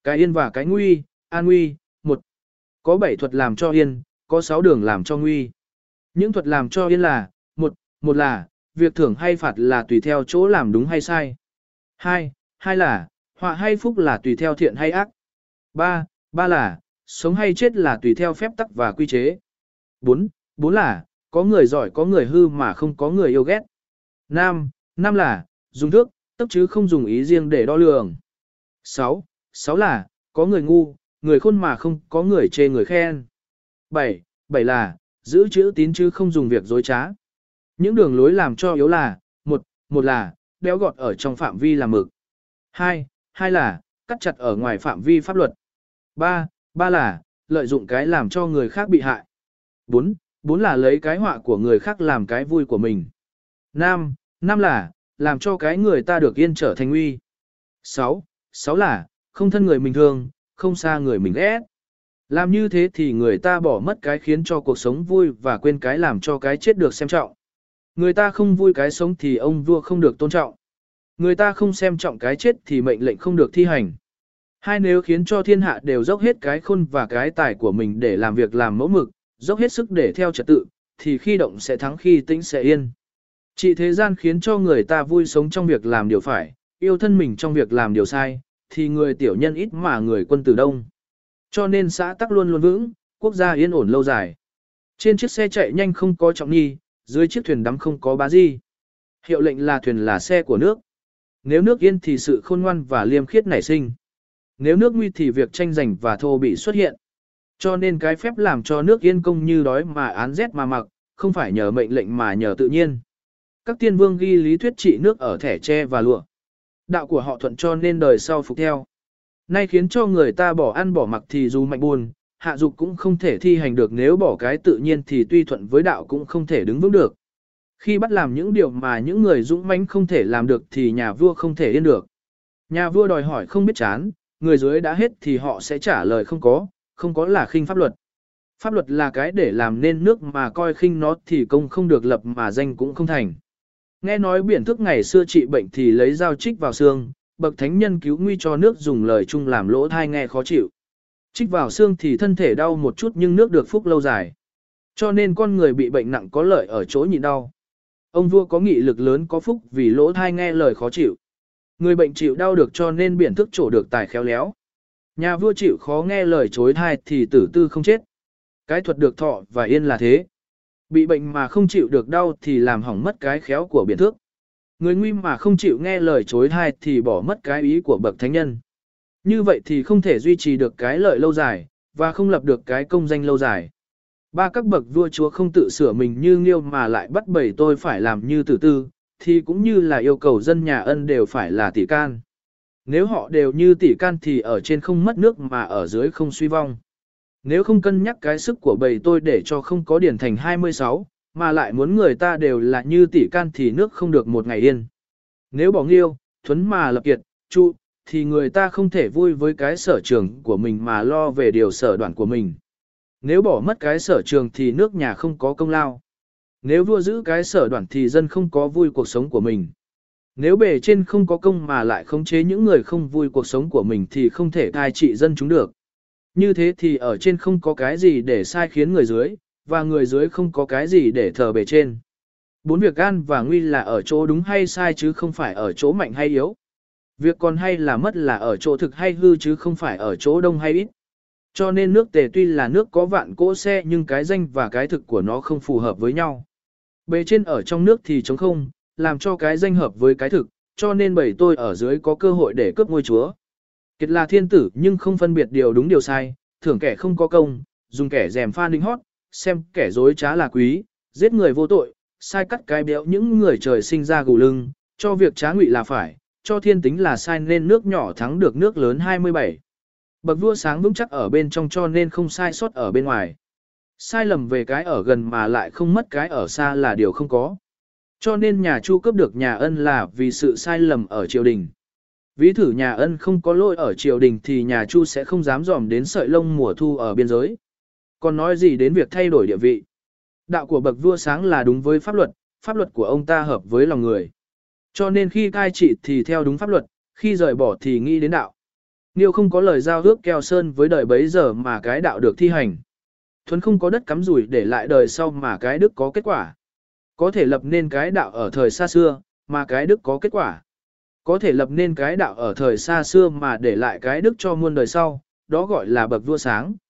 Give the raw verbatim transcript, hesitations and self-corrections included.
cái yên và cái nguy, an nguy, một. Có bảy thuật làm cho yên, có sáu đường làm cho nguy. Những thuật làm cho yên là, một, một là, việc thưởng hay phạt là tùy theo chỗ làm đúng hay sai. Hai, hai là, họa hay phúc là tùy theo thiện hay ác. Ba, ba là, sống hay chết là tùy theo phép tắc và quy chế. Bốn, bốn là, có người giỏi có người hư mà không có người yêu ghét. Năm, năm là, dùng thước, tấc chứ không dùng ý riêng để đo lường. Sáu, sáu là, có người ngu, người khôn mà không có người chê người khen. Bảy, bảy là, giữ chữ tín chứ không dùng việc dối trá. Những đường lối làm cho yếu là, một, một là, béo gọt ở trong phạm vi làm mực. Hai, hai là, cắt chặt ở ngoài phạm vi pháp luật. Ba, ba là, lợi dụng cái làm cho người khác bị hại. Bốn, bốn là lấy cái họa của người khác làm cái vui của mình. Năm, năm là, làm cho cái người ta được yên trở thành uy. Sáu, sáu là, không thân người mình thương, không xa người mình ghét. Làm như thế thì người ta bỏ mất cái khiến cho cuộc sống vui và quên cái làm cho cái chết được xem trọng. Người ta không vui cái sống thì ông vua không được tôn trọng. Người ta không xem trọng cái chết thì mệnh lệnh không được thi hành. Hai nếu khiến cho thiên hạ đều dốc hết cái khôn và cái tài của mình để làm việc làm mẫu mực, dốc hết sức để theo trật tự, thì khi động sẽ thắng khi tĩnh sẽ yên. Trị thế gian khiến cho người ta vui sống trong việc làm điều phải, yêu thân mình trong việc làm điều sai, thì người tiểu nhân ít mà người quân tử đông. Cho nên xã tắc luôn luôn vững, quốc gia yên ổn lâu dài. Trên chiếc xe chạy nhanh không có trọng nghi, dưới chiếc thuyền đắm không có bá di. Hiệu lệnh là thuyền là xe của nước. Nếu nước yên thì sự khôn ngoan và liêm khiết nảy sinh. Nếu nước nguy thì việc tranh giành và thô bị xuất hiện. Cho nên cái phép làm cho nước yên công như đói mà án rét mà mặc, không phải nhờ mệnh lệnh mà nhờ tự nhiên. Các tiên vương ghi lý thuyết trị nước ở thẻ tre và lụa. Đạo của họ thuận cho nên đời sau phục theo. Nay khiến cho người ta bỏ ăn bỏ mặc thì dù mạnh buồn, hạ dục cũng không thể thi hành được, nếu bỏ cái tự nhiên thì tuy thuận với đạo cũng không thể đứng vững được. Khi bắt làm những điều mà những người dũng mãnh không thể làm được thì nhà vua không thể yên được. Nhà vua đòi hỏi không biết chán, người dưới đã hết thì họ sẽ trả lời không có, không có là khinh pháp luật. Pháp luật là cái để làm nên nước mà coi khinh nó thì công không được lập mà danh cũng không thành. Nghe nói biển thức ngày xưa trị bệnh thì lấy dao trích vào xương, bậc thánh nhân cứu nguy cho nước dùng lời chung làm lỗ thai nghe khó chịu. Trích vào xương thì thân thể đau một chút nhưng nước được phúc lâu dài. Cho nên con người bị bệnh nặng có lợi ở chỗ nhịn đau. Ông vua có nghị lực lớn có phúc vì lỗ thai nghe lời khó chịu. Người bệnh chịu đau được cho nên biển thức trổ được tài khéo léo. Nhà vua chịu khó nghe lời chối thai thì tử tư không chết. Cái thuật được thọ và yên là thế. Bị bệnh mà không chịu được đau thì làm hỏng mất cái khéo của biển thước. Người nguy mà không chịu nghe lời chối thai thì bỏ mất cái ý của bậc thánh nhân. Như vậy thì không thể duy trì được cái lợi lâu dài, và không lập được cái công danh lâu dài. Ba các bậc vua chúa không tự sửa mình như Nghiêu mà lại bắt bầy tôi phải làm như Tử Tư, thì cũng như là yêu cầu dân nhà Ân đều phải là Tỷ Can. Nếu họ đều như Tỷ Can thì ở trên không mất nước mà ở dưới không suy vong. Nếu không cân nhắc cái sức của bầy tôi để cho không có điển thành hai mươi sáu, mà lại muốn người ta đều là như Tỷ Can thì nước không được một ngày yên. Nếu bỏ Nghiêu, Thuấn mà lập Kiệt, Chu, thì người ta không thể vui với cái sở trường của mình mà lo về điều sở đoạn của mình. Nếu bỏ mất cái sở trường thì nước nhà không có công lao. Nếu vua giữ cái sở đoạn thì dân không có vui cuộc sống của mình. Nếu bề trên không có công mà lại khống chế những người không vui cuộc sống của mình thì không thể cai trị dân chúng được. Như thế thì ở trên không có cái gì để sai khiến người dưới, và người dưới không có cái gì để thờ bề trên. Bốn việc an và nguy là ở chỗ đúng hay sai chứ không phải ở chỗ mạnh hay yếu. Việc còn hay là mất là ở chỗ thực hay hư chứ không phải ở chỗ đông hay ít. Cho nên nước Tề tuy là nước có vạn cỗ xe nhưng cái danh và cái thực của nó không phù hợp với nhau. Bề trên ở trong nước thì trống không, làm cho cái danh hợp với cái thực, cho nên bầy tôi ở dưới có cơ hội để cướp ngôi chúa. Kiệt là thiên tử nhưng không phân biệt điều đúng điều sai, thưởng kẻ không có công, dùng kẻ dèm pha đinh hót, xem kẻ dối trá là quý, giết người vô tội, sai cắt cái béo những người trời sinh ra gù lưng, cho việc trá ngụy là phải, cho thiên tính là sai nên nước nhỏ thắng được nước lớn hai mươi bảy. Bậc vua sáng vững chắc ở bên trong cho nên không sai sót ở bên ngoài. Sai lầm về cái ở gần mà lại không mất cái ở xa là điều không có. Cho nên nhà Chu cướp được nhà Ân là vì sự sai lầm ở triều đình. Ví thử nhà Ân không có lỗi ở triều đình thì nhà Chu sẽ không dám dòm đến sợi lông mùa thu ở biên giới. Còn nói gì đến việc thay đổi địa vị. Đạo của bậc vua sáng là đúng với pháp luật, pháp luật của ông ta hợp với lòng người. Cho nên khi cai trị thì theo đúng pháp luật, khi rời bỏ thì nghĩ đến đạo. Niêu không có lời giao ước keo sơn với đời bấy giờ mà cái đạo được thi hành. Thuấn không có đất cắm rủi để lại đời sau mà cái đức có kết quả. Có thể lập nên cái đạo ở thời xa xưa, mà cái đức có kết quả. Có thể lập nên cái đạo ở thời xa xưa mà để lại cái đức cho muôn đời sau, đó gọi là bậc vua sáng.